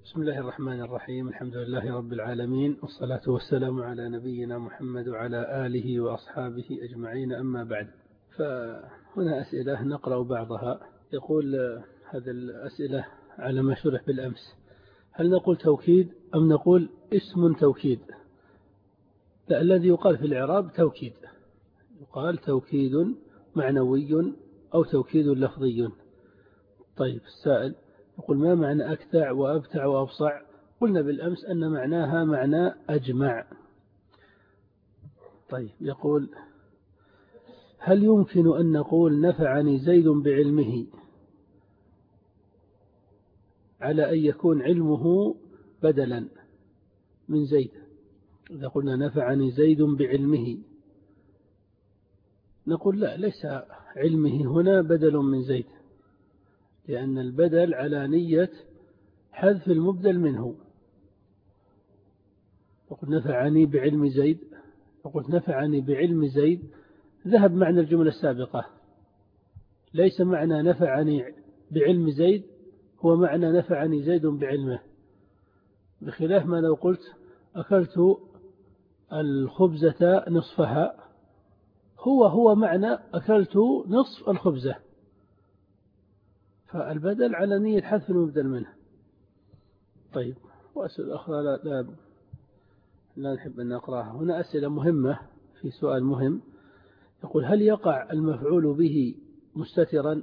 بسم الله الرحمن الرحيم. الحمد لله رب العالمين، والصلاة والسلام على نبينا محمد وعلى آله وأصحابه أجمعين، أما بعد. فهنا أسئلة نقرأ بعضها. يقول هذه الأسئلة على ما شرح بالأمس: هل نقول توكيد أم نقول اسم توكيد؟ لا، الذي يقال في الإعراب توكيد، يقال توكيد معنوي أو توكيد لفظي. طيب، السائل يقول: ما معنى أكتع وأبتع وأبصع؟ قلنا بالأمس أن معناها معنى أجمع. طيب، يقول: هل يمكن أن نقول نفعني زيد بعلمه على أن يكون علمه بدلا من زيد؟ إذا قلنا نفعني زيد بعلمه نقول لا، ليس علمه هنا بدل من زيد، لأن البدل على نية حذف المبدل منه. وقل نفعني بعلم زيد، وقلت نفعني بعلم زيد، ذهب معنى الجملة السابقة. ليس معنى نفعني بعلم زيد هو معنى نفعني زيد بعلمه، بخلاف ما لو قلت أكلت الخبزة نصفها، هو معنى أكلت نصف الخبزة، فالبدل على نية حذف المبدل منه. طيب، وأسئلة أخرى لا نحب أن نقرأها هنا. أسئلة مهمة، في سؤال مهم يقول: هل يقع المفعول به مستترا؟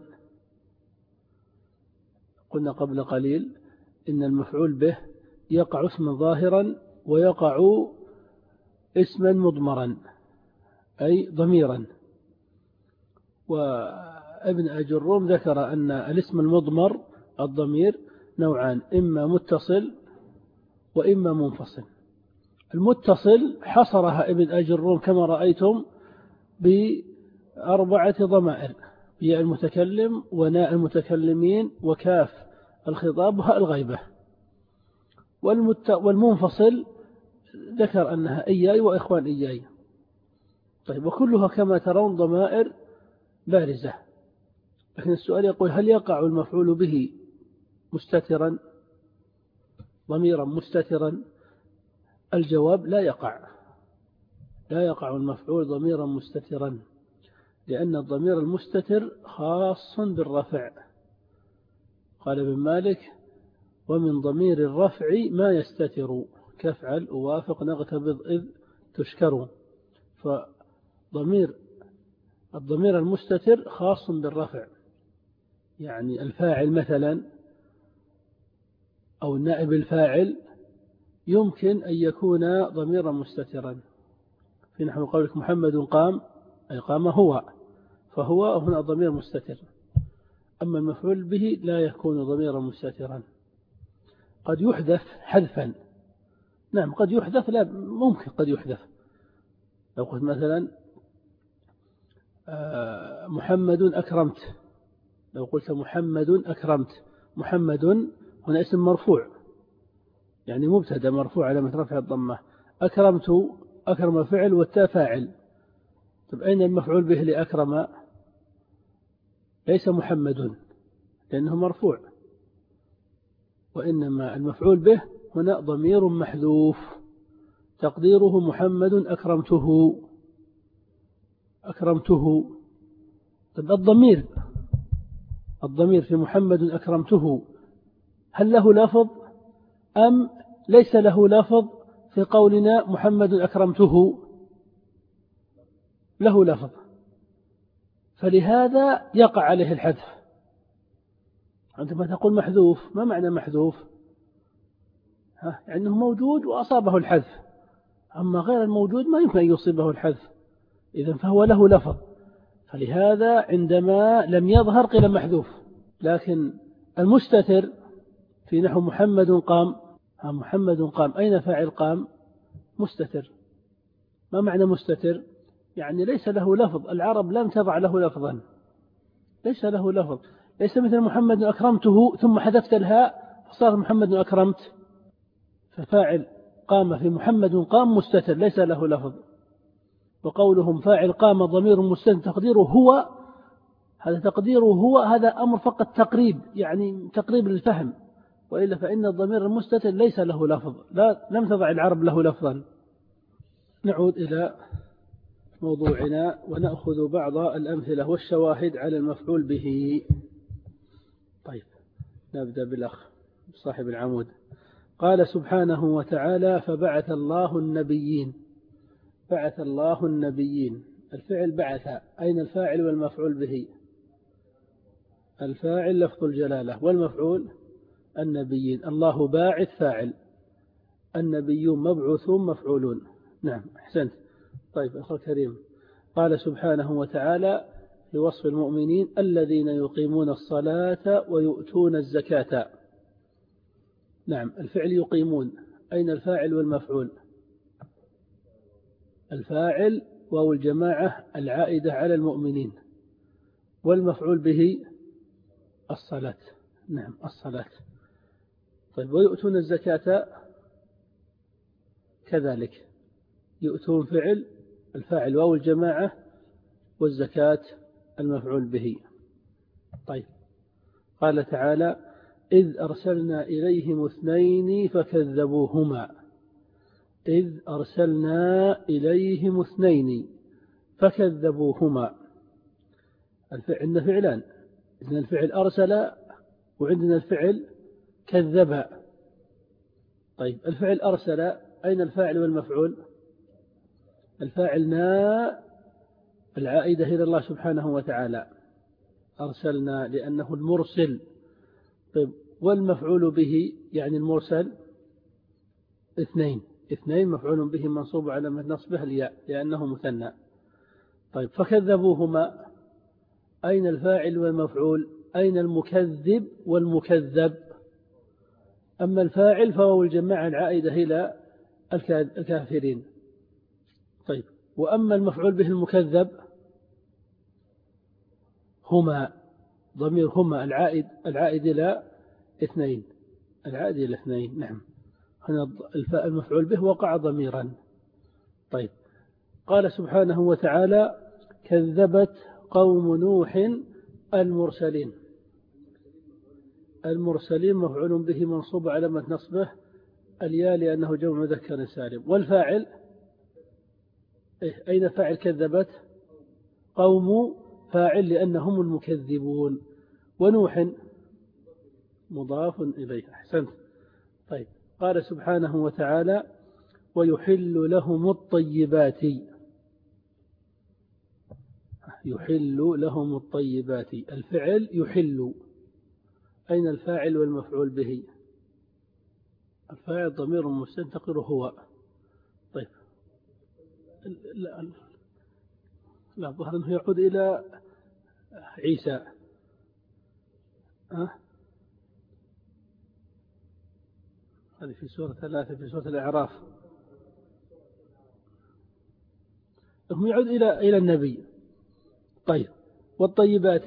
قلنا قبل قليل إن المفعول به يقع اسما ظاهرا ويقع اسما مضمرا أي ضميرا. وابن أجروم ذكر أن الاسم المضمر الضمير نوعان: إما متصل وإما منفصل. المتصل حصرها ابن أجروم كما رأيتم ب4 ضمائر: ياء المتكلم وناء المتكلمين وكاف الخطاب وهاء الغيبة. والمنفصل ذكر أنها إياي وإخوان إياي. طيب، وكلها كما ترون ضمائر بارزة. لكن السؤال يقول: هل يقع المفعول به مستترا ضميرا مستترا؟ الجواب: لا يقع المفعول ضميرا مستترا، لأن الضمير المستتر خاص بالرفع. قال ابن مالك: ومن ضمير الرفع ما يستتر، كفعل أوافق نغتبض إذ تشكر. الضمير المستتر خاص بالرفع، يعني الفاعل مثلا أو نائب الفاعل يمكن أن يكون ضميرا مستترا، في نحو قولك محمد قام، أي قام هو، فهو هنا ضمير مستتر. أما المفعول به لا يكون ضميرا مستترا، قد يحذف حذفا. نعم، قد يحذف، لا ممكن قد يحذف. لو قلت مثلا محمد أكرمت، لو قلت محمد أكرمت، محمد هنا اسم مرفوع، يعني مبتدا مرفوع علامة رفع الضمة. أكرمت، أكرم فعل والتاء فاعل. طب أين المفعول به لأكرم؟ ليس محمد لأنه مرفوع، وإنما المفعول به هنا ضمير محذوف تقديره محمد أكرمته. طب الضمير في محمد أكرمته هل له لفظ أم ليس له لفظ؟ في قولنا محمد أكرمته له لفظ، فلهذا يقع عليه الحذف. عندما تقول محذوف، ما معنى محذوف؟ يعني موجود وأصابه الحذف، أما غير الموجود ما يمكن أن يصيبه الحذف، إذن فهو له لفظ، فلهذا عندما لم يظهر قيل محذوف. لكن المستتر في نحو محمد قام، محمد قام، أين فاعل قام؟ مستتر. ما معنى مستتر؟ يعني ليس له لفظ، العرب لم تضع له لفظا، ليس له لفظ، ليس مثل محمد أكرمته ثم حذفت الهاء فصار محمد أكرمت، ففاعل قام في محمد قام مستتر ليس له لفظ. وقولهم فاعل قام ضمير مستتر تقديره هو، هذا تقديره هو، هذا أمر فقط تقريب، يعني تقريب للفهم، وإلا فإن الضمير المستتر ليس له لفظ، لم تضع العرب له لفظا. نعود إلى موضوعنا ونأخذ بعض الأمثلة والشواهد على المفعول به. طيب، نبدأ بالأخ صاحب العمود. قال سبحانه وتعالى: فبعث الله النبيين. بعث الله النبيين، الفعل بعث، أين الفاعل والمفعول به؟ الفاعل لفظ الجلالة، والمفعول النبيين. الله باعث فاعل، النبيون مبعوثون مفعولون. نعم، أحسنت. طيب أخي الكريم، قال سبحانه وتعالى في وصف المؤمنين: الذين يقيمون الصلاة ويؤتون الزكاة. نعم، الفعل يقيمون، أين الفاعل والمفعول؟ الفاعل واو الجماعة العائدة على المؤمنين، والمفعول به الصلاة. نعم، الصلاة. طيب، ويؤتون الزكاة كذلك، يؤتون فعل، الفاعل واو الجماعة، والزكاة المفعول به. طيب، قال تعالى: إذ أرسلنا إليهم اثنين فكذبوهما. إذ أرسلنا إليهم اثنين فكذبوهما. عندنا فعلان، عندنا الفعل أرسل وعندنا الفعل كذب. طيب، الفعل أرسل، أين الفاعل والمفعول؟ الفاعلنا العائدة إلى الله سبحانه وتعالى، أرسلنا لأنه المرسل. طيب، والمفعول به يعني المرسل اثنين مفعول به منصوب على نصبه الياء لأنه مثنى. طيب، فكذبوهما، أين الفاعل والمفعول؟ أين المكذب والمكذب؟ أما الفاعل فهو الجماعة العائدة إلى الكافرين. طيب، وأما المفعول به المكذب، هما، ضمير هما العائد إلى اثنين، العائد إلى اثنين. نعم، هنا المفعول به وقع ضميرا. طيب، قال سبحانه وتعالى: كذبت قوم نوح المرسلين. المرسلين مفعول به منصوب علامة نصبه الياء لأنه جمع مذكر سالم. والفاعل أين فاعل كذبت؟ قوم، فاعل لأنهم المكذبون، ونوح مضاف إليه. أحسنت. طيب، قال سبحانه وتعالى: ويحل لهم الطيبات. يحل لهم الطيبات، الفعل يحل، أين الفاعل والمفعول به؟ الفاعل ضمير مستتر هو. طيب، لا ظهر أنه يعود إلى عيسى. هذه في سورة 3 في سورة الأعراف، هم يعود إلى النبي. طيب، والطيبات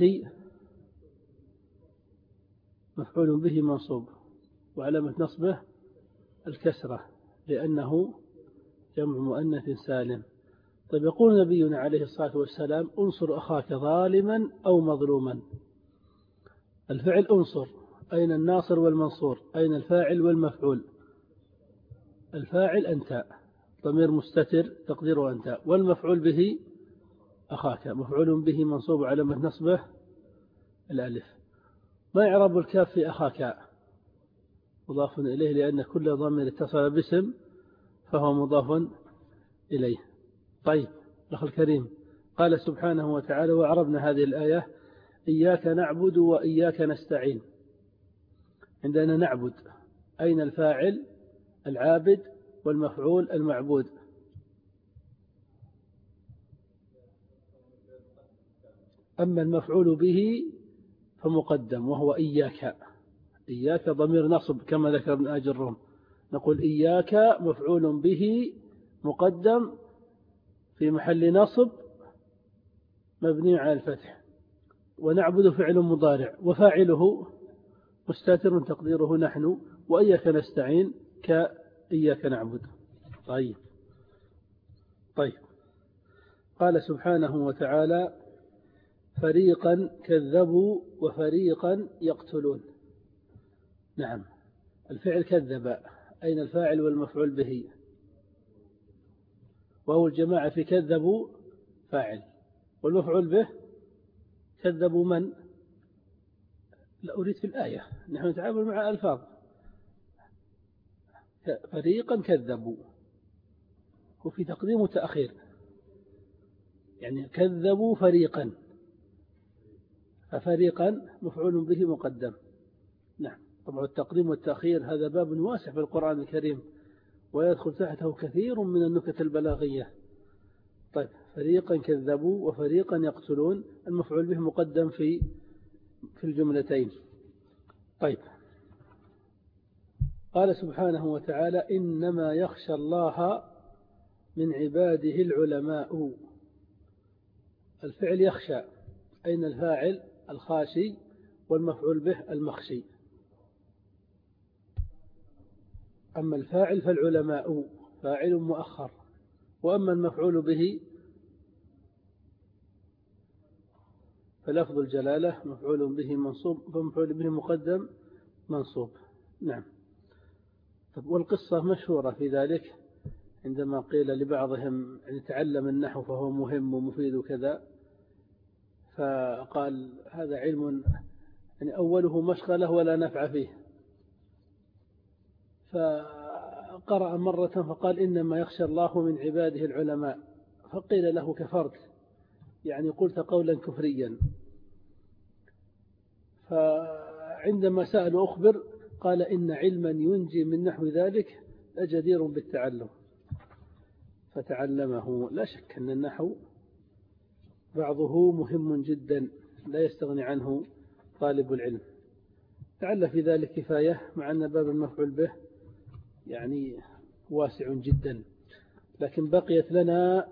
مفعول به منصوب وعلامة نصبه الكسرة لأنه جمع مؤنث سالم. طيب، يقول نبينا عليه الصلاة والسلام: انصر أخاك ظالما أو مظلوما. الفعل انصر، أين الناصر والمنصور؟ أين الفاعل والمفعول؟ الفاعل أنت، ضمير مستتر تقديره أنت، والمفعول به أخاك، مفعول به منصوب علامة نصبه الألف. ما يعرب الكاف في أخاك؟ مضاف إليه لأن كل ضمير اتصل باسم فهو مضاف إليه. طيب، أخي الكريم، قال سبحانه وتعالى: وعربنا هذه الآية: إياك نعبد وإياك نستعين. عندنا نعبد، أين الفاعل؟ العابد، والمفعول المعبود. أما المفعول به فمقدم وهو إياك. إياك ضمير نصب كما ذكر ابن آج الروم، نقول إياك مفعول به مقدم في محل نصب مبني على الفتح، ونعبد فعل مضارع وفاعله مستتر تقديره نحن، وإياك نستعين كإياك نعبد. طيب، قال سبحانه وتعالى: فريقا كذبوا وفريقا يقتلون. نعم، الفعل كذب، أين الفاعل والمفعول به؟ وهو الجماعة في كذبوا فاعل، والمفعول به كذبوا من؟ لا أريد في الآية، نحن نتعامل مع ألفاظ. فريقا كذبوا، وفي تقديم وتأخير، يعني كذبوا فريقا، ففريقا مفعول به مقدم. نعم، طبعا التقديم والتأخير هذا باب واسع في القرآن الكريم، ويدخل تحته كثير من النكت البلاغية. طيب، فريقا كذبوا وفريقا يقتلون، المفعول به مقدم في الجملتين. طيب، قال سبحانه وتعالى: إنما يخشى الله من عباده العلماء. الفعل يخشى، أين الفاعل؟ الخاشي، والمفعول به المخشي. أما الفاعل فالعلماء فاعل مؤخر، وأما المفعول به فلفظ الجلالة مفعول به منصوب، فمفعول به مقدم منصوب. نعم. والقصة مشهورة في ذلك، عندما قيل لبعضهم أن يتعلم النحو فهو مهم ومفيد وكذا، فقال: هذا علم يعني أوله مشغلة ولا نفع فيه. فقرأ مرة فقال: إنما يخشى الله من عباده العلماء. فقيل له: كفرت، يعني قلت قولا كفريا. فعندما سأل أخبر قال: إن علما ينجي من نحو ذلك لجدير بالتعلم، فتعلمه. لا شك أن النحو بعضه مهم جدا لا يستغني عنه طالب العلم. لعل في ذلك كفاية، مع أن باب المفعول به يعني واسع جدا، لكن بقيت لنا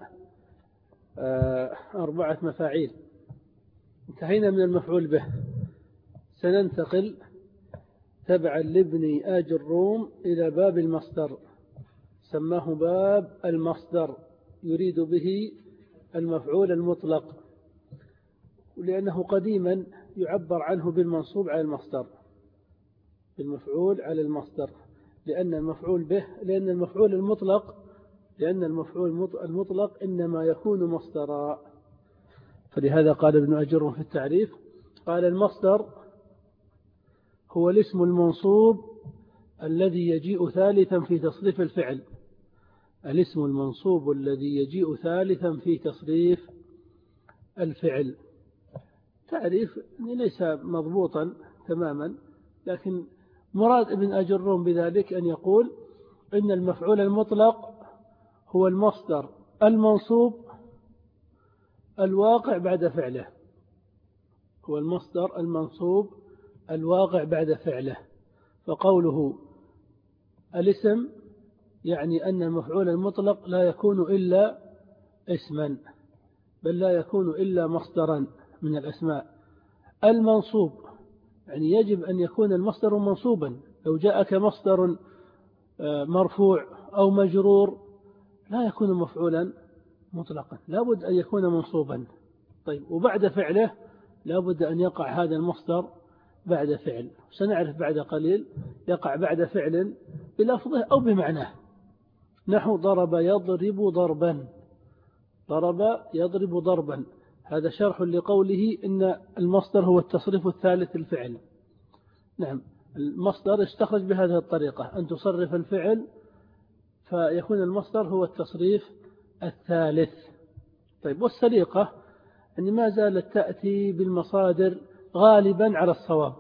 4 مفاعيل. انتهينا من المفعول به، سننتقل تبعا لابن آج الروم إلى باب المصدر، سماه باب المصدر، يريد به المفعول المطلق، لأنه قديما يعبر عنه بالمنصوب على المصدر، بالمفعول على المصدر، لأن المفعول المطلق إنما يكون مصدرا. فلهذا قال ابن أجر في التعريف، قال: المصدر هو الاسم المنصوب الذي يجيء ثالثا في تصريف الفعل. الاسم المنصوب الذي يجيء ثالثا في تصريف الفعل. تعريف ليس مضبوطا تماما، لكن مراد ابن أجروم بذلك أن يقول إن المفعول المطلق هو المصدر المنصوب الواقع بعد فعله، هو المصدر المنصوب الواقع بعد فعله. فقوله الاسم يعني أن المفعول المطلق لا يكون إلا اسما، بل لا يكون إلا مصدرا من الأسماء. المنصوب يعني يجب أن يكون المصدر منصوبا، لو جاءك مصدر مرفوع أو مجرور لا يكون مفعولا مطلقا، لا بد أن يكون منصوبا. طيب، وبعد فعله لا بد أن يقع هذا المصدر بعد فعل، سنعرف بعد قليل يقع بعد فعل بلفظه أو بمعناه، نحو ضرب يضرب ضربا، ضرب يضرب ضربا، هذا شرح لقوله إن المصدر هو التصريف الثالث الفعل. نعم، المصدر استخرج بهذه الطريقة، أن تصرف الفعل فيكون المصدر هو التصريف الثالث. طيب، والسليقة أن ما زالت تأتي بالمصادر غالبا على الصواب،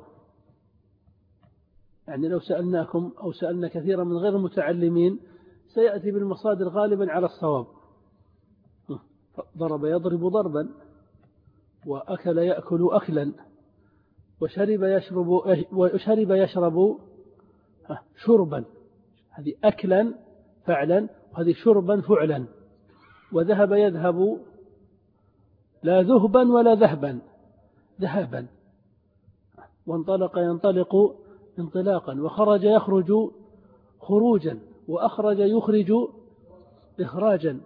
يعني لو سألناكم أو سألنا كثيرا من غير المتعلمين سيأتي بالمصادر غالبا على الصواب. ضرب يضرب ضربا، وأكل يأكل أكلا، وشرب يشرب شربا، هذه أكلا فعلا، وهذه شربا فعلا. وذهب يذهب، لا ذهبا ولا ذهبا، ذهابا. وانطلق ينطلق انطلاقا، وخرج يخرج خروجا، وأخرج يخرج إخراجا،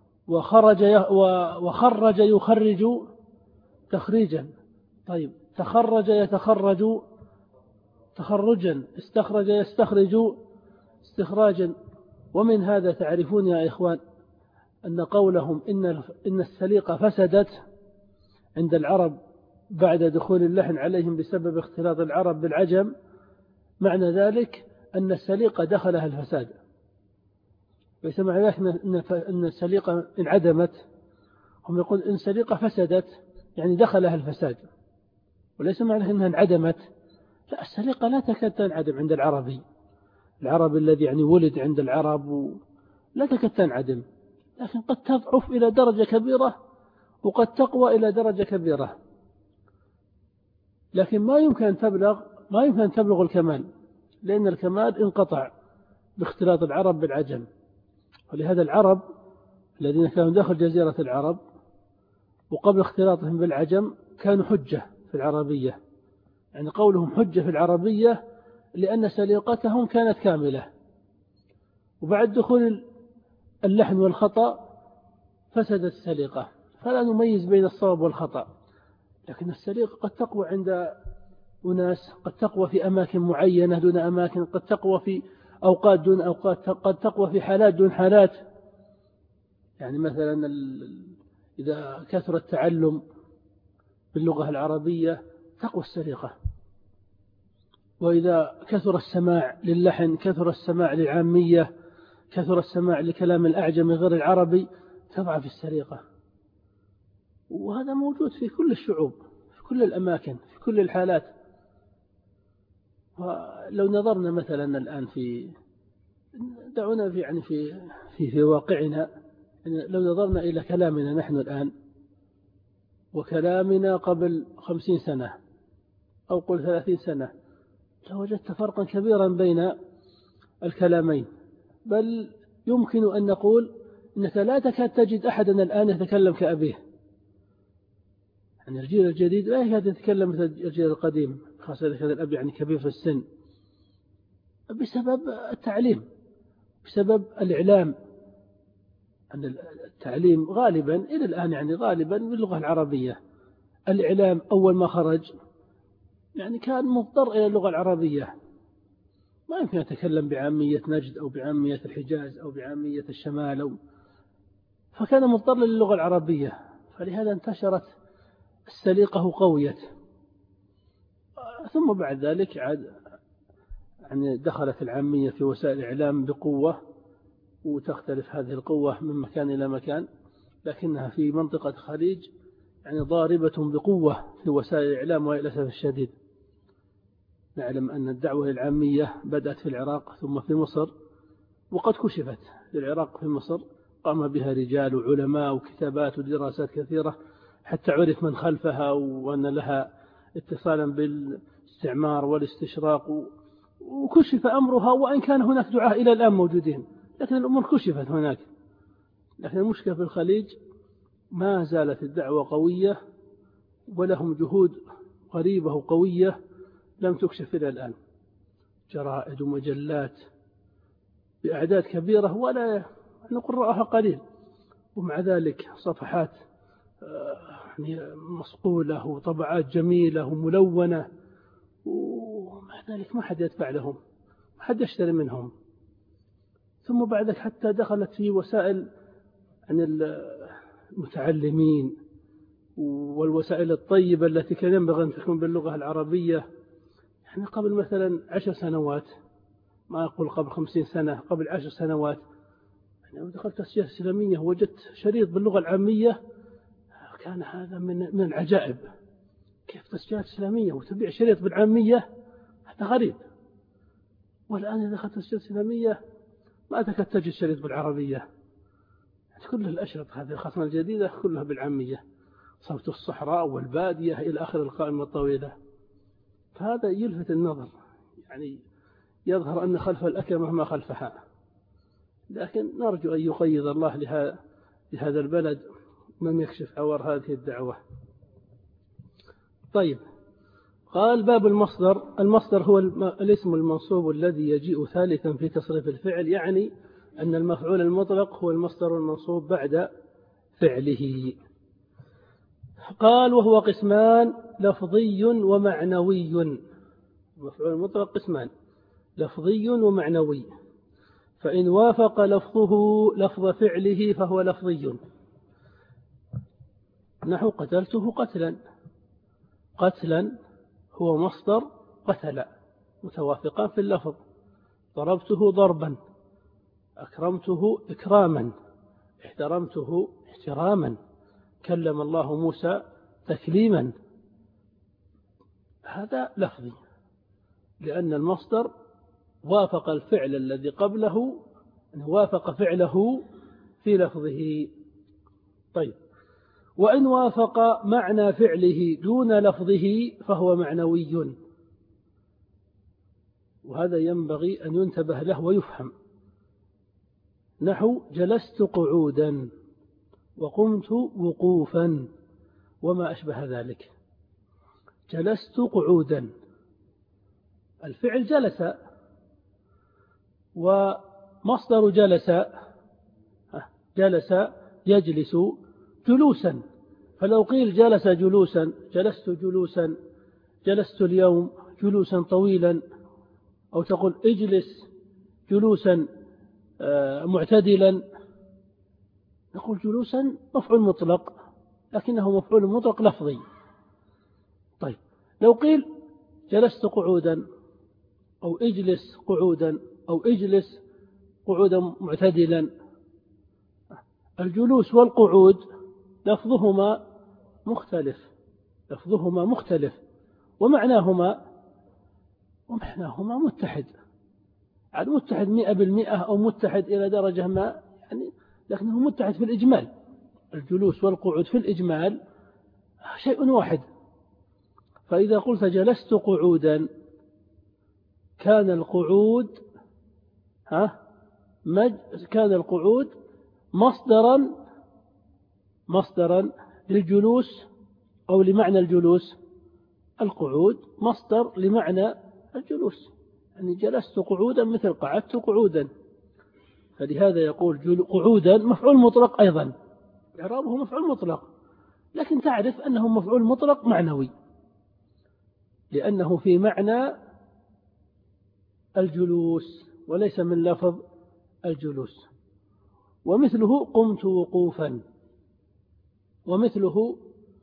وخرج يخرج تخريجا. طيب، تخرج يتخرج تخرجا، استخرج يستخرج استخراجا. ومن هذا تعرفون يا إخوان أن قولهم إن السليقة فسدت عند العرب بعد دخول اللحن عليهم بسبب اختلاط العرب بالعجم، معنى ذلك أن السليقة دخلها الفساد، ليس معنى ذلك أن السليقة انعدمت. هم يقول إن السليقة فسدت يعني دخلها الفساد، وليس معنى أنها انعدمت. لا، السليقة لا تكاد تنعدم عند العربي الذي يعني ولد عند العرب، لا تكاد تنعدم، لكن قد تضعف إلى درجة كبيرة وقد تقوى إلى درجة كبيرة، لكن ما يمكن أن تبلغ الكمال، لأن الكمال انقطع باختلاط العرب بالعجم. ولهذا العرب الذين كانوا داخل جزيرة العرب وقبل اختلاطهم بالعجم كانوا حجة في العربية، يعني قولهم حجة في العربية لأن سليقتهم كانت كاملة، وبعد دخول اللحن والخطأ فسدت السليقة، فلا نميز بين الصواب والخطأ. لكن السليقة قد تقوى عند أناس، قد تقوى في أماكن معينة دون أماكن، قد تقوى في أوقات دون أوقات، قد تقوى في حالات دون حالات. يعني مثلا إذا كثر التعلم باللغة العربية تقوى السليقة، وإذا كثر السماع للحن، كثر السماع للعامية، كثر السماع لكلام الأعجم غير العربي، تضعف السليقة. وهذا موجود في كل الشعوب، في كل الأماكن، في كل الحالات. ولو نظرنا مثلا الآن دعونا في واقعنا، يعني لو نظرنا إلى كلامنا نحن الآن وكلامنا قبل 50 سنة أو قل 30 سنة، لوجدت فرقا كبيرا بين الكلامين، بل يمكن أن نقول إنك لا تكاد تجد أحدا الآن يتكلم كأبيه. يعني الجيل الجديد لا يكاد يتكلم مثل الجيل القديم، خاصة إذا كان الأب يعني كبير في السن، بسبب التعليم، بسبب الإعلام. أن التعليم غالبا إلى الآن يعني غالبا باللغة العربية. الإعلام أول ما خرج يعني كان مضطر إلى اللغة العربية، ما يمكن يتكلم بعامية نجد أو بعامية الحجاز أو بعامية الشمال، فكان مضطر للغة العربية، فلهذا انتشرت السليقة وقويت. ثم بعد ذلك يعني دخلت العامية في وسائل الإعلام بقوة، وتختلف هذه القوة من مكان إلى مكان، لكنها في منطقة الخليج يعني ضاربة بقوة في وسائل الإعلام. وللأسف الشديد نعلم أن الدعوة العامية بدأت في العراق ثم في مصر، وقد كشفت في العراق في مصر، قام بها رجال وعلماء وكتابات ودراسات كثيرة حتى عرف من خلفها، وأن لها اتصالا بالاستعمار والاستشراق، وكشف أمرها، وإن كان هناك دعاة إلى الآن موجودين، لكن الأمور كشفت هناك. لكن المشكلة في الخليج ما زالت الدعوة قوية، ولهم جهود قريبة وقوية لم تكشف إلى الآن، جرائد ومجلات بأعداد كبيرة ولا قراءها قليل، ومع ذلك صفحات مصقولة وطبعات جميلة وملونة، ومع ذلك ما حد يدفع لهم، ما حد يشتري منهم. ثم بعدك حتى دخلت في وسائل عن المتعلمين والوسائل الطيبة التي كان ينبغي أن تكون باللغة العربية. يعني قبل مثلا 10 سنوات، ما أقول قبل 50 سنة، قبل 10 سنوات، يعني دخلت تسجيلات إسلامية وجدت شريط باللغة العامية، كان هذا من العجائب. كيف تسجيلات إسلامية وتبيع شريط بالعامية؟ هذا غريب. والآن إذا دخلت تسجيلات إسلامية ما تكاد تجد شريط بالعربية، كل الأشرطة هذه الخصمة الجديدة كلها بالعامية، صوت الصحراء والبادية إلى آخر القائمة الطويلة. فهذا يلفت النظر، يعني يظهر أن خلف الأكمة ما خلفها. لكن نرجو أن يقيض الله لهذا البلد من يكشف عور هذه الدعوة. طيب، قال باب المصدر هو الاسم المنصوب الذي يجيء ثالثا في تصريف الفعل، يعني أن المفعول المطلق هو المصدر المنصوب بعد فعله. قال وهو قسمان: لفظي ومعنوي. المفعول المطلق قسمان: لفظي ومعنوي. فإن وافق لفظه لفظ فعله فهو لفظي، نحو قتلته قتلا. قتلا هو مصدر قتل، متوافقان في اللفظ. ضربته ضربا، أكرمته إكراما، احترمته احتراما، كلم الله موسى تكليما. هذا لفظي، لأن المصدر وافق الفعل الذي قبله، وافق فعله في لفظه. طيب، وإن وافق معنى فعله دون لفظه فهو معنوي، وهذا ينبغي أن ينتبه له ويفهم. نحو جلست قعودا وقمت وقوفا وما أشبه ذلك. جلست قعودا، الفعل جلس، ومصدر جلس جلس يجلس جلوسا. فلو قيل جلس جلوسا، جلست جلوسا، جلست اليوم جلوسا طويلا، أو تقول اجلس جلوسا معتدلا، نقول جلوسا مفعول مطلق، لكنه مفعول مطلق لفظي. طيب، لو قيل جلست قعودا أو اجلس قعودا أو اجلس قعودا معتدلا، الجلوس والقعود لفظهما مختلف ومعناهما متحد، عاد متحد 100% أو متحد إلى درجة ما، يعني لكنه متحد في الإجمال. الجلوس والقعود في الإجمال شيء واحد. فإذا قلت جلست قعودا كان القعود مصدرا للجلوس أو لمعنى الجلوس. القعود مصدر لمعنى الجلوس، يعني جلست قعودا مثل قعدت قعودا. فلهذا يقول قعودا مفعول مطلق أيضا، إعرابه مفعول مطلق، لكن تعرف أنه مفعول مطلق معنوي، لأنه في معنى الجلوس وليس من لفظ الجلوس. ومثله قمت وقوفا، ومثله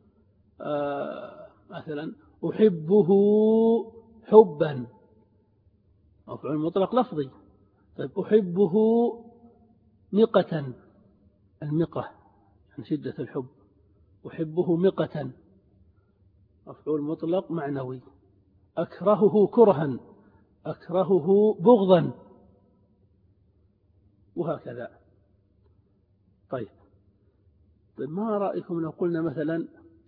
مثلا أحبه حبا، مفعول مطلق لفظي. طيب، أحبه مقة، المقة عن شدة الحب، أحبه مقة مفعول مطلق معنوي. أكرهه كرها، أكرهه بغضا، وهكذا. طيب، ما رأيكم لو قلنا مثلا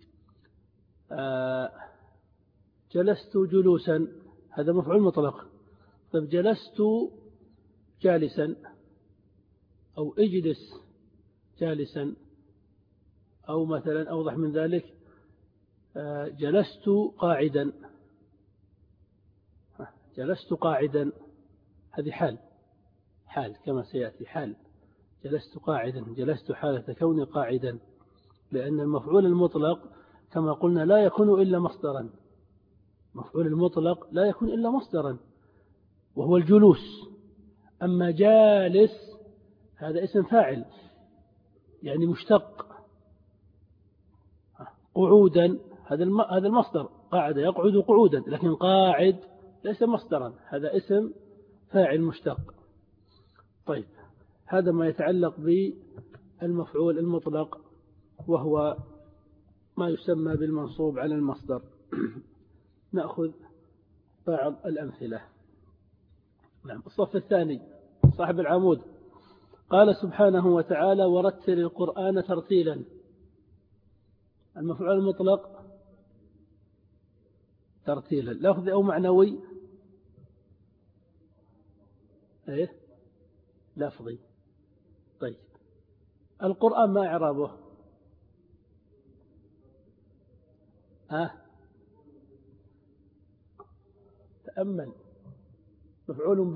جلست جلوسا، هذا مفعول مطلق. طيب، جلست جالسا، أو اجلس جالسا، أو مثلا أوضح من ذلك جلست قاعدا. جلست قاعدا هذه حال كما سيأتي، حال. جلست قاعدا، جلست حالة كوني قاعدا، لأن المفعول المطلق كما قلنا لا يكون إلا مصدرا. مفعول المطلق لا يكون إلا مصدرا وهو الجلوس. أما جالس هذا اسم فاعل، يعني مشتق. قعودا هذا المصدر، قاعد يقعد قعودا، لكن قاعد ليس مصدرا، هذا اسم فاعل مشتق. طيب، هذا ما يتعلق بالمفعول المطلق، وهو ما يسمى بالمنصوب على المصدر. نأخذ بعض الأمثلة. نعم، الصف الثاني صاحب العمود قال سبحانه وتعالى: ورتل القرآن ترتيلا. المفعول المطلق ترتيلا، لفظي أو معنوي؟ إيه، لفظي. طيب، القرآن ما إعرابه؟ تأمل. مفعول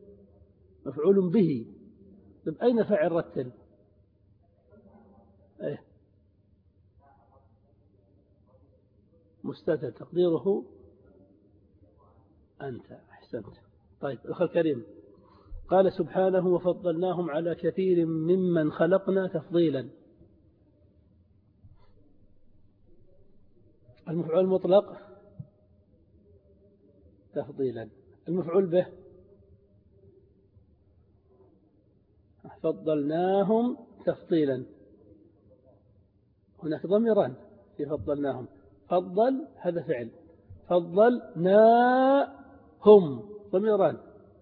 به. طيب، أين فاعل رتل؟ إيه، مستتر، تقديره أنت. أحسنت. طيب الأخ الكريم، قال سبحانه وفضلناهم على كثير ممن خلقنا تفضيلا. المفعول المطلق تفضيلا، المفعول به فضلناهم تفضيلا. هناك ضميران في فضلناهم، فضل هذا فعل، فضلناهم ضميران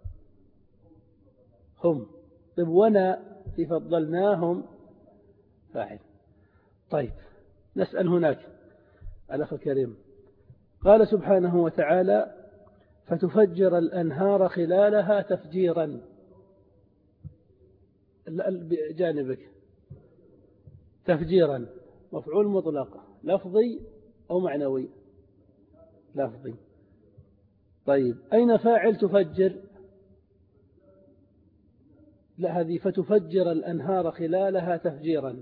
هم. طيب ونا في فضلناهم فاعل. طيب نسأل هناك الأخ الكريم، قال سبحانه وتعالى فتفجر الأنهار خلالها تفجيرا. بجانبك تفجيرا مفعول مطلق لفظي أو معنوي؟ لفظي. طيب أين فاعل تفجر؟ لا، هذه فتفجر الأنهار خلالها تفجيرا.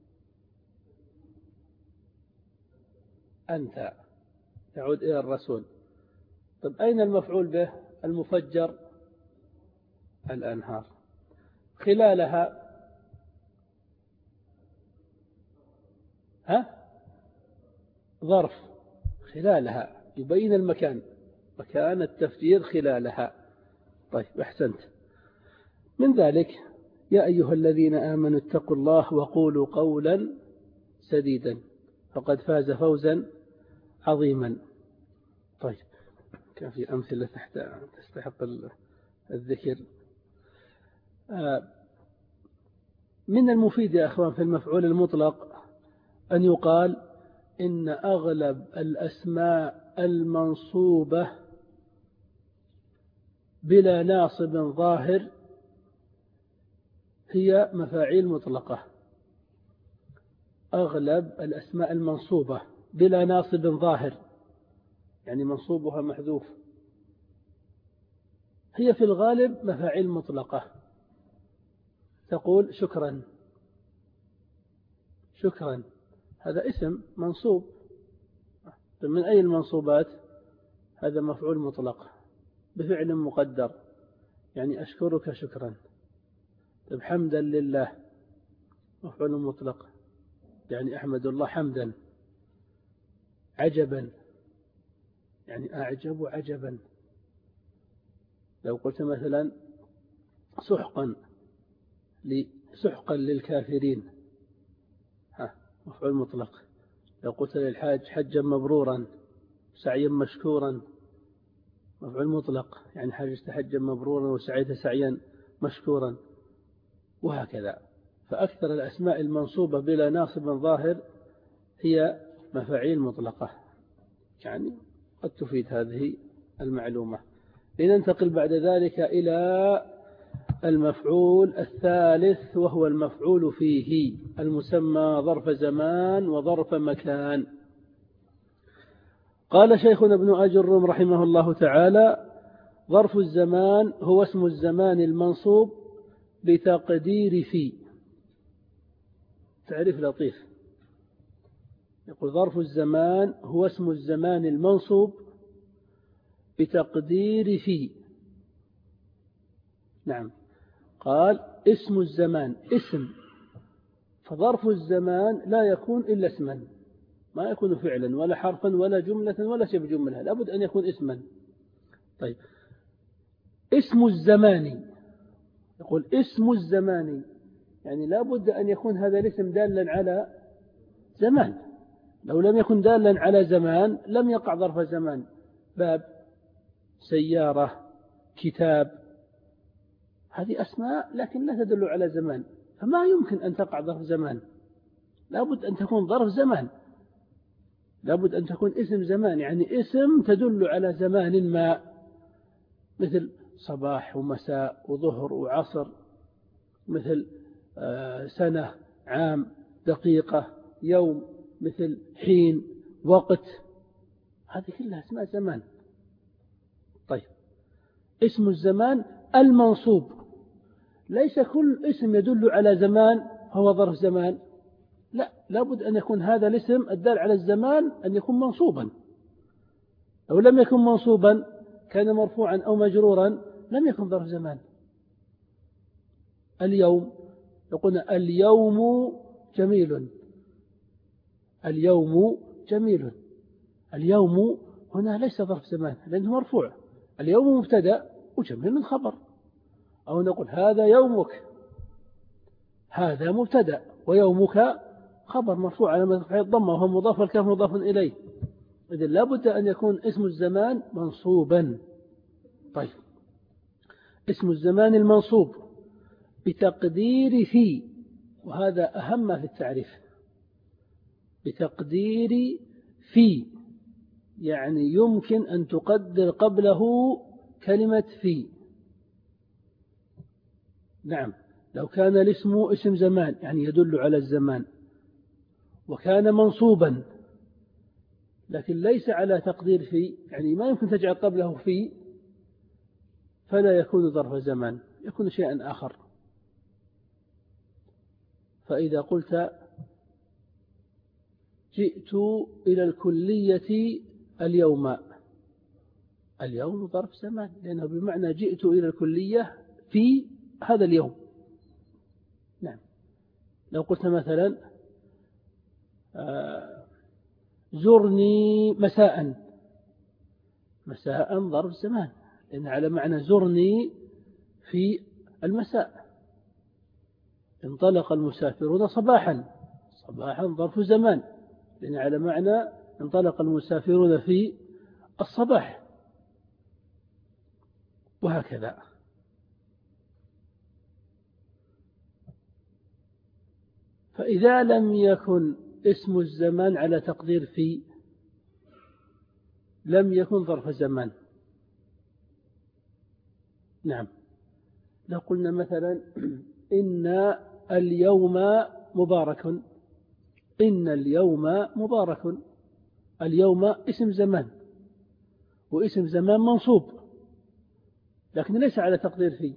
أنت تعود إلى الرسول. طيب أين المفعول به؟ المفجر الأنهار خلالها ظرف، خلالها يبين المكان، مكان التفجير خلالها. طيب أحسنت. من ذلك يا أيها الذين آمنوا اتقوا الله وقولوا قولا سديدا فقد فاز فوزا عظيما. طيب كان في أمثلة تستحق الذكر. من المفيد يا أخوان في المفعول المطلق أن يقال إن أغلب الأسماء المنصوبة بلا ناصب ظاهر هي مفاعيل مطلقة. أغلب الأسماء المنصوبة بلا ناصب ظاهر يعني منصوبها محذوف هي في الغالب مفاعيل مطلقة. تقول شكرا، شكرا هذا اسم منصوب، من أي المنصوبات؟ هذا مفعول مطلق بفعل مقدر يعني أشكرك شكرا. طيب حمدا لله مفعول مطلق يعني أحمد الله حمدا. عجبا يعني أعجب عجبا. لو قلت مثلا سحقا للكافرين مفعول مطلق. لو قلت للحاج حجا مبرورا سعيا مشكورا مفعول مطلق يعني حجت حجا مبرورا وسعيت سعيا مشكورا، وهكذا. فأكثر الأسماء المنصوبة بلا ناصب ظاهر هي مفاعيل مطلقة، يعني قد تفيد هذه المعلومة. لننتقل بعد ذلك إلى المفعول الثالث وهو المفعول فيه المسمى ظرف زمان وظرف مكان. قال شيخنا ابن أجرم رحمه الله تعالى ظرف الزمان هو اسم الزمان المنصوب بتقدير في. تعريف لطيف، يقول ظرف الزمان هو اسم الزمان المنصوب بتقدير في. نعم، قال اسم الزمان اسم، فظرف الزمان لا يكون إلا اسما، ما يكون فعلا ولا حرفا ولا جملة ولا شبه جملة، لابد أن يكون اسما. طيب اسم الزمان، يقول اسم الزمان يعني لابد أن يكون هذا الاسم دالا على زمان. لو لم يكن دالا على زمان لم يقع ظرف زمان. باب، سيارة، كتاب، هذه أسماء لكن لا تدل على زمان، فما يمكن أن تقع ظرف زمان. لابد أن تكون ظرف زمان، لابد أن تكون اسم زمان يعني اسم تدل على زمان ما، مثل صباح ومساء وظهر وعصر، مثل سنة، عام، دقيقة، يوم، مثل حين، وقت، هذه كلها اسماء زمان. طيب اسم الزمان المنصوب، ليس كل اسم يدل على زمان هو ظرف زمان، لا، لابد أن يكون هذا الاسم الدال على الزمان أن يكون منصوبا. لو لم يكن منصوبا كان مرفوعا أو مجرورا لم يكن ظرف زمان. اليوم يقول اليوم جميل، اليوم جميل. اليوم هنا ليس ظرف زمان لأنه مرفوع، اليوم مبتدأ وجميل خبر. أو نقول هذا يومك، هذا مبتدأ ويومك خبر مرفوع على مرفوع الضمة وهو مضاف والكاف مضاف إليه. إذن لا بد أن يكون اسم الزمان منصوبا. طيب، اسم الزمان المنصوب بتقدير في، وهذا أهم ما في التعريف، بتقدير في يعني يمكن أن تقدر قبله كلمة في. نعم، لو كان الاسم اسم زمان يعني يدل على الزمان وكان منصوبا لكن ليس على تقدير في، يعني ما يمكن تجعل قبله في، فلا يكون ظرف زمان، يكون شيئا آخر. فإذا قلت جئت إلى الكلية اليوم، اليوم ظرف زمان لأنه بمعنى جئت إلى الكلية في هذا اليوم. نعم، لو قلت مثلا زرني مساء، مساء ظرف زمان لأن على معنى زرني في المساء. انطلق المسافرون صباحا، صباحا ظرف زمان لأن على معنى انطلق المسافرون في الصباح، وهكذا. فإذا لم يكن اسم الزمان على تقدير في لم يكن ظرف زمان. نعم، لو قلنا مثلا إن اليوم مبارك، إن اليوم مبارك، اليوم اسم زمان واسم زمان منصوب لكن ليس على تقدير فيه،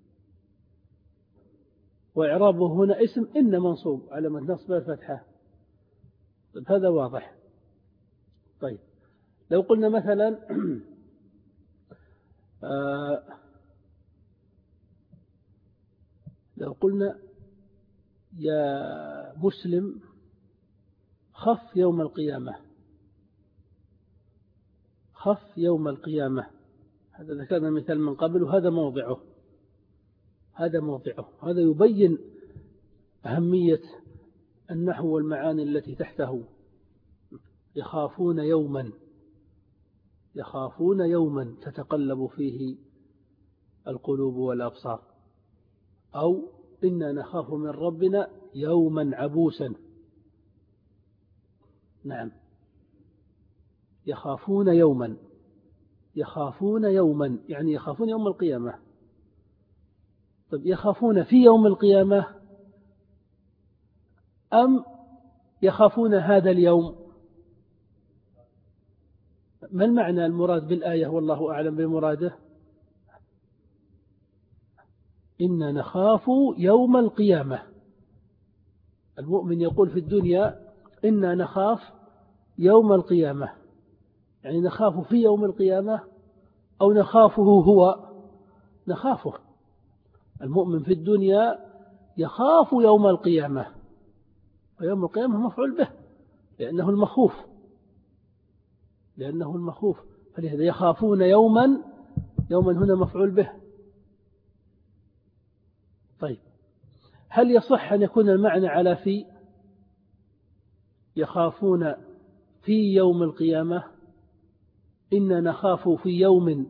وإعرابه هنا اسم إن منصوب على من نصب الفتحة. طيب، هذا واضح. طيب، لو قلنا مثلا لو قلنا يا مسلم خف يوم القيامة، خف يوم القيامة، هذا ذكرنا مثال من قبل وهذا موضعه، هذا موضعه، هذا يبين أهمية النحو والمعاني التي تحته. يخافون يوما، يخافون يوما تتقلب فيه القلوب والأبصار، أو إنا نخاف من ربنا يوما عبوسا. نعم، يخافون يوما، يخافون يوما يعني يخافون يوم القيامة. طيب، يخافون في يوم القيامة أم يخافون هذا اليوم؟ ما المعنى المراد بالآية والله أعلم بمراده؟ إنا نخاف يوم القيامة. المؤمن يقول في الدنيا إنا نخاف يوم القيامة، يعني نخاف في يوم القيامة أو نخافه هو؟ نخافه. المؤمن في الدنيا يخاف يوم القيامة، ويوم القيامة مفعول به لأنه المخوف، لأنه المخوف، فلهذا يخافون يوما، يوما هنا مفعول به. طيب، هل يصح أن يكون المعنى على في؟ يخافون في يوم القيامة، إنا نخاف في يوم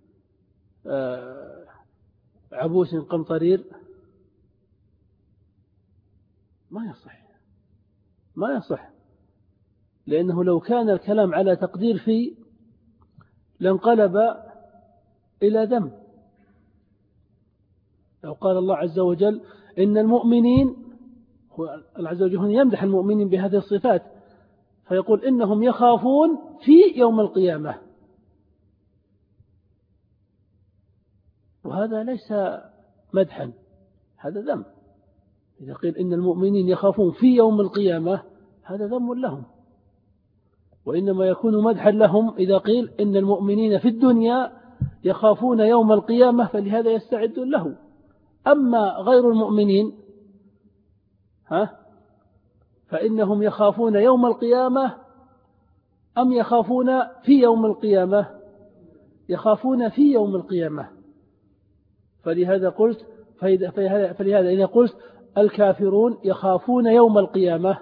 عبوس قمطرير؟ ما يصح، ما يصح، لأنه لو كان الكلام على تقدير في لانقلب إلى ذم. لو قال الله عز وجل إن المؤمنين، الله عز وجل يمدح المؤمنين بهذه الصفات فيقول إنهم يخافون في يوم القيامة، وهذا ليس مدحا، هذا ذم. إذا قيل إن المؤمنين يخافون في يوم القيامة هذا ذم لهم، وإنما يكون مدحا لهم إذا قيل إن المؤمنين في الدنيا يخافون يوم القيامة فلهذا يستعدون له. أما غير المؤمنين فإنهم يخافون يوم القيامة أم يخافون في يوم القيامة؟ يخافون في يوم القيامة. فلهذا قلت إذا قلت الكافرون يخافون يوم القيامة،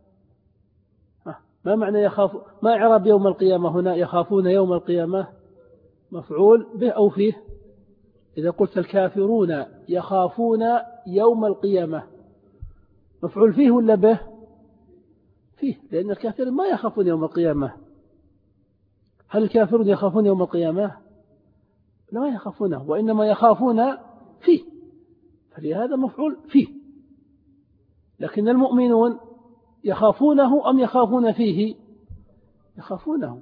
ما معنى ما إعراب يوم القيامة هنا؟ يخافون يوم القيامة مفعول به أو فيه؟ إذا قلت الكافرون يخافون يوم القيامة مفعول فيه ولا به؟ فيه، لأن الكافرين ما يخافون يوم القيامة. هل الكافرون يخافون يوم القيامة؟ لا، ما يخافونه، وإنما يخافون فيه، فلهذا مفعول فيه. لكن المؤمنون يخافونه أم يخافون فيه؟ يخافونه،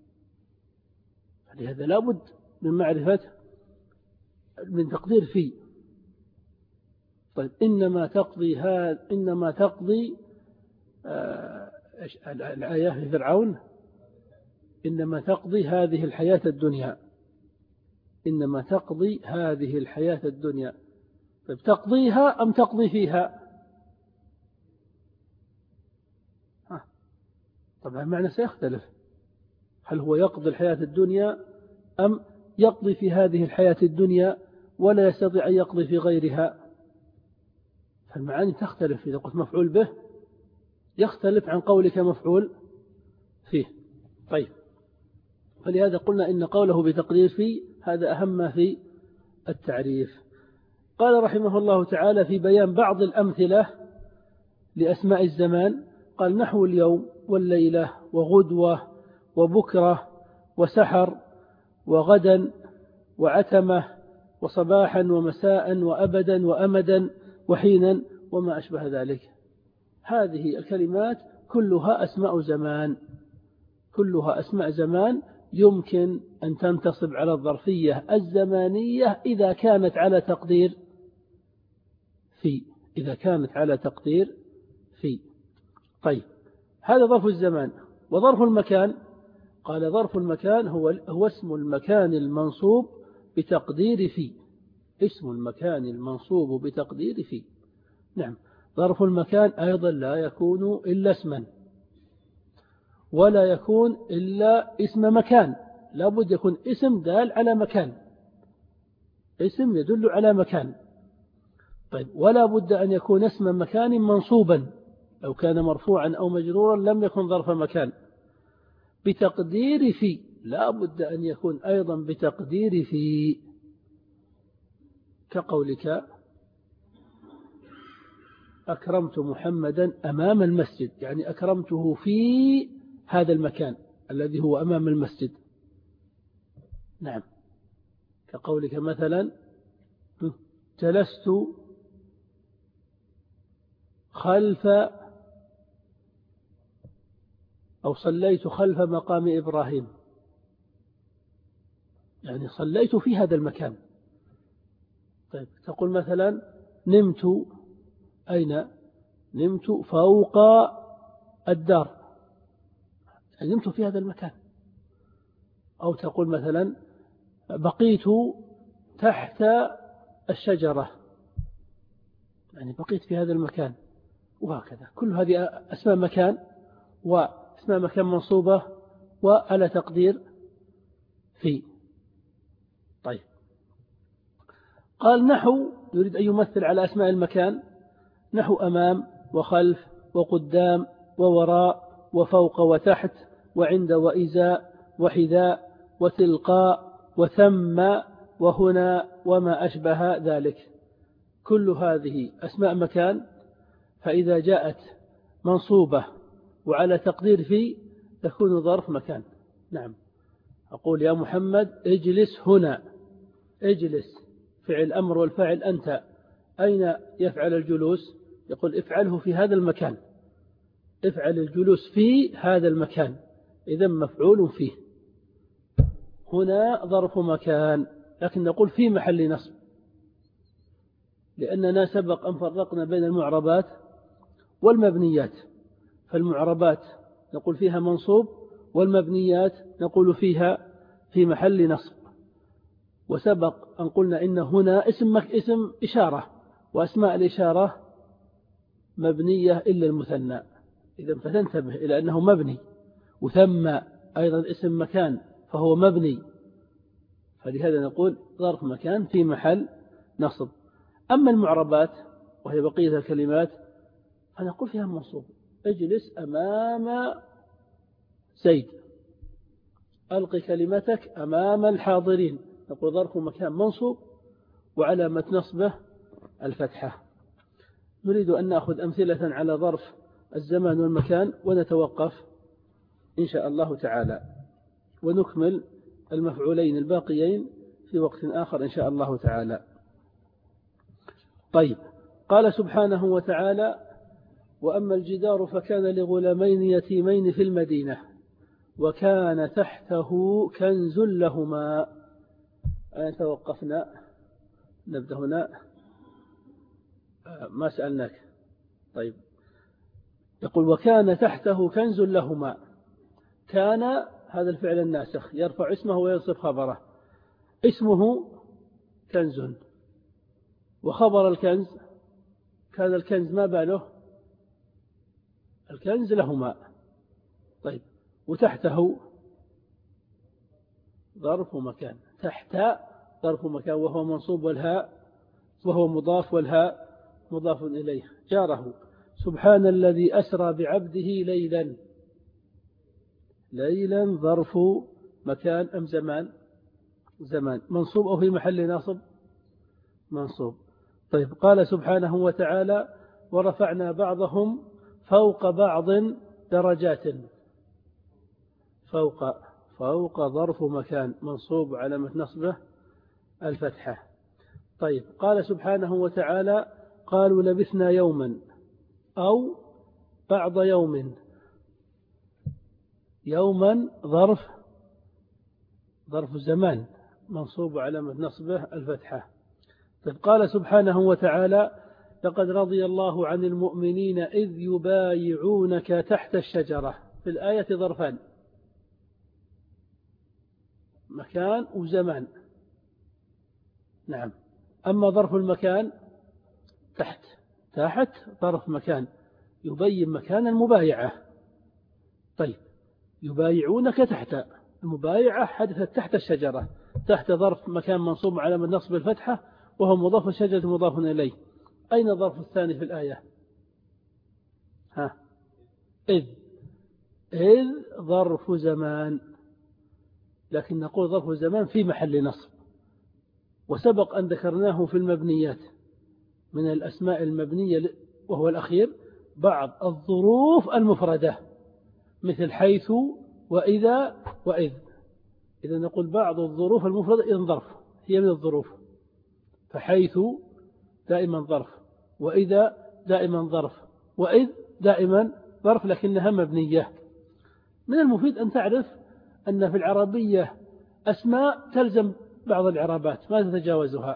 فلهذا لا بد من معرفة من تقدير فيه. طيب إنما تقضي الآية في فرعون إنما تقضي هذه الحياة الدنيا، إنما تقضي هذه الحياة الدنيا. طيب تقضيها أم تقضي فيها؟ طبعا المعنى سيختلف، هل هو يقضي الحياة الدنيا أم يقضي في هذه الحياة الدنيا ولا يستطيع أن يقضي في غيرها؟ فالمعاني تختلف. إذا قلت مفعول به يختلف عن قولك مفعول فيه. طيب، فلهذا قلنا إن قوله بتقدير فيه هذا أهم ما في التعريف. قال رحمه الله تعالى في بيان بعض الأمثلة لأسماء الزمان، قال نحو اليوم والليلة وغدوة وبكرة وسحر وغدا وعتمة وصباحا ومساء وأبدا وأمدا وحينا وما أشبه ذلك. هذه الكلمات كلها أسماء زمان، كلها أسماء زمان يمكن أن تنتصب على الظرفية الزمانية إذا كانت على تقدير في، إذا كانت على تقدير في. طيب، هذا ظرف الزمان. وظرف المكان، قال ظرف المكان هو اسم المكان المنصوب بتقدير في، اسم المكان المنصوب بتقدير في. نعم، ظرف المكان أيضا لا يكون إلا اسما ولا يكون إلا اسم مكان، لا بد يكون اسم دال على مكان، اسم يدل على مكان. طيب، ولا بد أن يكون اسم مكان منصوبا، لو كان مرفوعا أو مجرورا لم يكن ظرف مكان. بتقدير في، لا بد أن يكون أيضا بتقدير في، كقولك أكرمت محمدا أمام المسجد، يعني أكرمته في هذا المكان الذي هو أمام المسجد. نعم، كقولك مثلا جلست خلف أو صليت خلف مقام إبراهيم، يعني صليت في هذا المكان. طيب، تقول مثلا نمت، أين نمت؟ فوق الدار، يعني نمت في هذا المكان. أو تقول مثلا بقيت تحت الشجرة، يعني بقيت في هذا المكان. وهكذا كل هذه أسماء مكان، واسماء مكان منصوبة وعلى تقدير في. طيب، قال نحو يريد أن يمثل على أسماء المكان، نحو أمام وخلف وقدام ووراء وفوق وتحت وعند وإزاء وحذاء وتلقاء وثم وهنا وما أشبه ذلك. كل هذه أسماء مكان، فإذا جاءت منصوبة وعلى تقدير في تكون ظرف مكان. نعم، أقول يا محمد اجلس هنا، اجلس فعل أمر والفاعل أنت، أين يفعل الجلوس؟ يقول افعله في هذا المكان، افعل الجلوس في هذا المكان، إذا مفعول فيه. هنا ظرف مكان، لكن نقول في محل نصب، لأننا سبق أن فرقنا بين المعربات والمبنيات. فالمعربات نقول فيها منصوب، والمبنيات نقول فيها في محل نصب. وسبق أن قلنا إن هنا اسم إشارة، وأسماء الإشارة مبنية إلا المثنى، إذا فتنتبه إلى أنه مبني، وثم أيضا اسم مكان فهو مبني، فلهذا نقول ظرف مكان في محل نصب. أما المعربات وهي بقية الكلمات فنقول فيها منصوب. اجلس أمام زيد، ألقي كلمتك أمام الحاضرين، نقول ظرف مكان منصوب وعلامة نصبه الفتحة. نريد أن نأخذ أمثلة على ظرف الزمان والمكان ونتوقف إن شاء الله تعالى، ونكمل المفعولين الباقيين في وقت آخر إن شاء الله تعالى. طيب، قال سبحانه وتعالى: وأما الجدار فكان لغلامين يتيمين في المدينة وكان تحته كنز لهما. أين توقفنا؟ نبدأ هنا. ما سألناك. طيب، يقول: وكان تحته كنز لهما. كان هذا الفعل الناسخ يرفع اسمه وينصب خبره. اسمه كنز، وخبر الكنز كان الكنز ما باله؟ الكنز لهما. طيب، وتحته ظرف مكان، تحت ظرف مكان وهو منصوب، والهاء وهو مضاف، والهاء مضاف إليه. جاره: سبحان الذي أسرى بعبده ليلا. ليلا ظرف مكان أم زمان؟ زمان. منصوب أو في محل ناصب؟ منصوب. طيب، قال سبحانه وتعالى: ورفعنا بعضهم فوق بعض درجات. فوق ظرف مكان منصوب علامة نصبه الفتحة. طيب، قال سبحانه وتعالى: قالوا لبثنا يوما أو بعض يوم. يوما ظرف الزمان منصوب علامة نصبه الفتحة. طيب، قال سبحانه وتعالى: لقد رضي الله عن المؤمنين إذ يبايعونك تحت الشجرة. في الآية ظرفان، مكان وزمان. نعم. أما ظرف المكان تحت ظرف مكان يبين مكان المبايعة. طيب، يبايعونك تحت، المبايعة حدثت تحت الشجرة، تحت ظرف مكان منصوب على من نصب الفتحة وهو مضاف، الشجرة مضاف إليه. أين الظرف الثاني في الآية؟ إذ ظرف زمان، لكن نقول ظرف زمان في محل نصب. وسبق أن ذكرناه في المبنيات من الأسماء المبنية، وهو الأخير، بعض الظروف المفردة مثل حيث وإذا وإذ. إذا نقول بعض الظروف المفردة إذن ظرف، هي من الظروف. فحيث دائما ظرف، وإذا دائما ظرف، وإذ دائما ظرف، لكنها مبنية. من المفيد أن تعرف أن في العربية أسماء تلزم بعض الإعرابات ما تتجاوزها،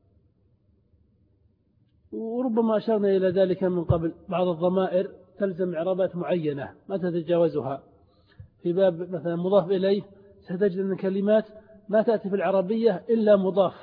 وربما أشرنا إلى ذلك من قبل. بعض الضمائر تلزم إعرابات معينة ما تتجاوزها. في باب مثلا مضاف إليه ستجد أن كلمات ما تأتي في العربية إلا مضاف،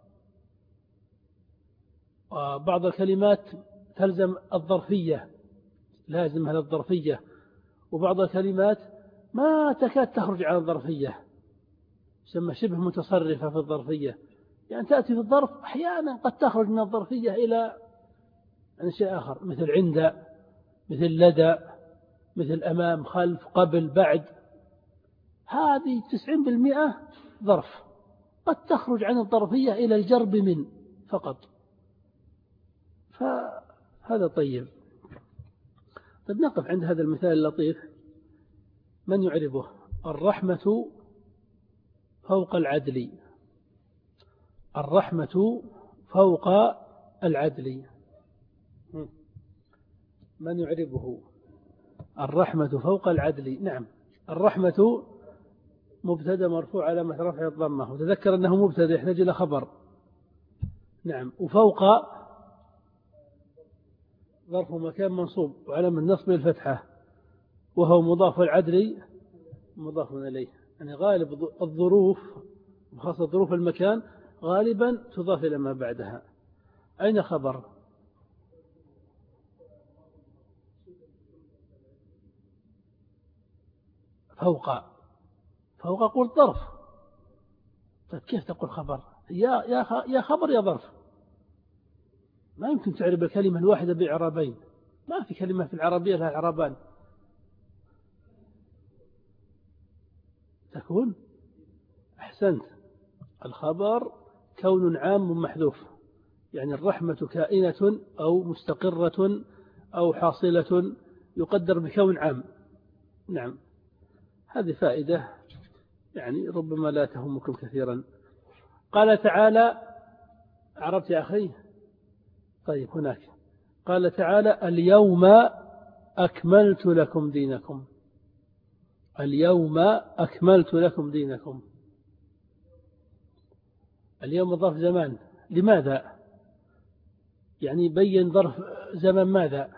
وبعض الكلمات تلزم الظرفية، لازم هذا الظرفية، وبعض الكلمات ما تكاد تخرج عن الظرفية، يسمى شبه متصرفة في الظرفية، يعني تأتي في الظرف أحيانا قد تخرج من الظرفية إلى شيء آخر، مثل عند، مثل لدى، مثل أمام، خلف، قبل، بعد. هذه 90% ظرف، قد تخرج عن الظرفية إلى الجرب من فقط. فهذا طيب. نقف عند هذا المثال اللطيف. من يعربه؟ الرحمة فوق العدل. الرحمة فوق العدل. من يعربه؟ الرحمة فوق العدل. نعم، الرحمة مبتدا مرفوع علامة رفع الضمة، وتذكر أنه مبتدا يحتاج إلى خبر. نعم. وفوق ظرف مكان منصوب وعلامة النصب الفتحة وهو مضاف، العدل مضاف إليه. يعني غالب الظروف وخاصة ظروف المكان غالبا تضاف إلى ما بعدها. أين خبر؟ فوق. فوق قلت ظرف. طيب كيف تقول خبر؟ يا خبر يا ظرف. ما يمكن تعرب الكلمة الواحدة بإعرابين. ما في كلمة في العربية لها إعرابان. تكون أحسنت. الخبر كون عام محذوف، يعني الرحمة كائنة أو مستقرة أو حاصلة يقدر بكون عام. نعم، هذه فائدة يعني ربما لا تهمكم كثيرا. قال تعالى، عرفت يا أخي؟ طيب هناك قال تعالى اليوم أكملت لكم دينكم. اليوم أكملت لكم دينكم. اليوم ظرف زمان. لماذا؟ يعني بين ظرف زمان ماذا؟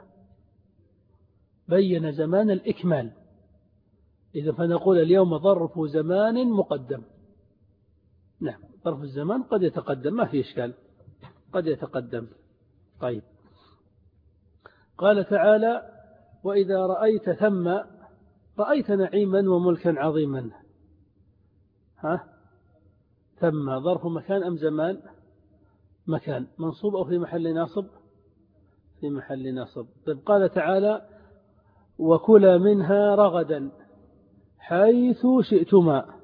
بين زمان الإكمال. إذا فنقول اليوم ظرف زمان مقدم. نعم، ظرف الزمان قد يتقدم، ما في إشكال، قد يتقدم. طيب، قال تعالى وإذا رأيت ثم رأيت نعيما وملكا عظيما. ثم ظرف مكان أم زمان؟ مكان. منصوب أو في محل ناصب؟ في محل ناصب. طيب، قال تعالى وكلا منها رغدا حيث شئتما.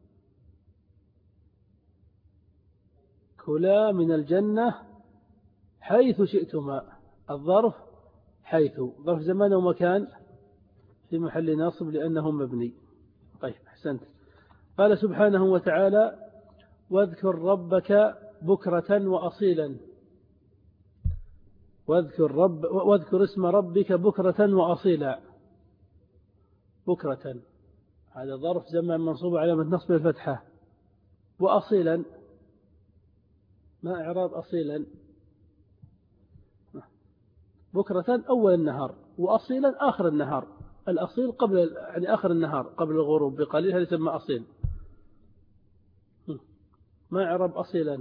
كلا من الجنة حيث شئتما. الظرف حيث ظرف زمان ومكان في محل ناصب لأنه مبني. طيب أحسنت. قال سبحانه وتعالى واذكر ربك بكرة وأصيلا. واذكر اسم ربك بكرة وأصيلا. بكرة هذا ظرف زمان منصوب علامة نصب الفتحة. وأصيلا ما إعراب أصيلا؟ بكرة أول النهار وأصيلا آخر النهار. الأصيل قبل يعني آخر النهار قبل الغروب بقليل، هذا يسمى أصيل. ما إعراب أصيلا؟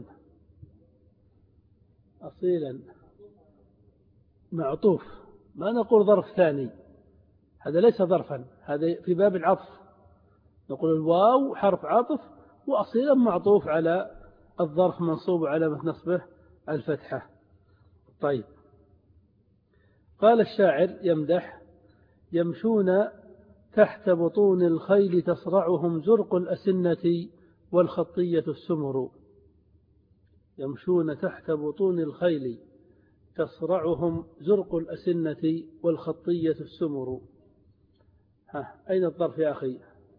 أصيلا معطوف. ما نقول ظرف ثاني، هذا ليس ظرفا، هذا في باب العطف. نقول الواو حرف عطف وأصيلا معطوف على الظرف منصوب علامة نصبه الفتحة. طيب، قال الشاعر يمدح يمشون تحت بطون الخيل تصرعهم زرق الأسنة والخطية السمر. يمشون تحت بطون الخيل تصرعهم زرق الأسنة والخطية السمر. أين الظرف يا أخي؟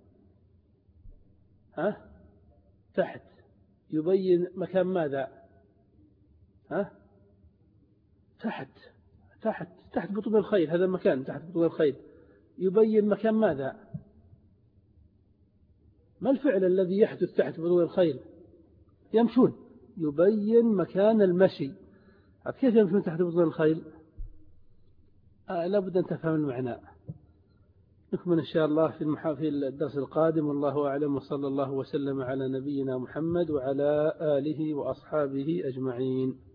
تحت يبين مكان ماذا؟ تحت بطون الخيل. هذا المكان تحت بطون الخيل يبين مكان ماذا؟ ما الفعل الذي يحدث تحت بطون الخيل؟ يمشون، يبين مكان المشي. كيف يمشون تحت بطون الخيل؟ لابد أن تفهم المعنى. نكمل إن شاء الله في الدرس القادم، والله أعلم، وصلى الله وسلم على نبينا محمد وعلى آله وأصحابه أجمعين.